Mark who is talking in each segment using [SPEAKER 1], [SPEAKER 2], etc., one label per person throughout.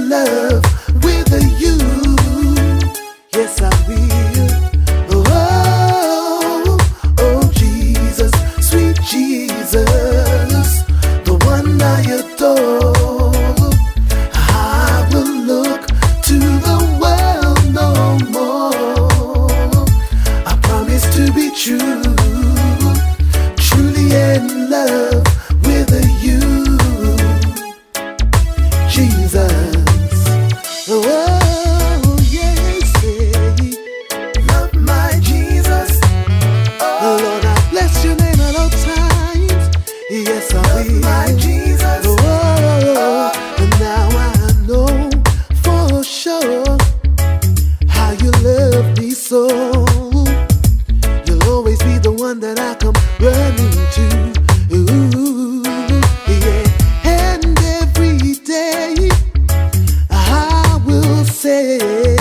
[SPEAKER 1] in love with you. Yes, I will. Oh, oh, Jesus, sweet Jesus, the one I adore. I will look to the world no more. I promise to be true, truly in love with you, Jesus. Oh, yes, love my Jesus. Oh, Lord, I bless your name at all times. Yes, I will. Love my Jesus. Oh, and now I know for sure how you love me so. You'll always be the one that I come running to. Ooh, yeah. And every day I will say,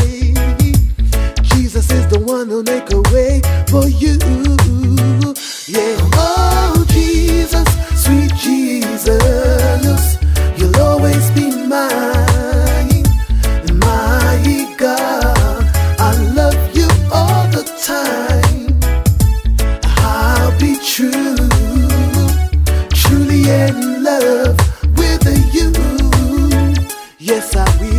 [SPEAKER 1] Jesus is the one who'll make a way for you. Yeah. Oh, Jesus, sweet Jesus, you'll always be mine. My God, I love you all the time. I'll be true, truly in love with you. Yes, I will.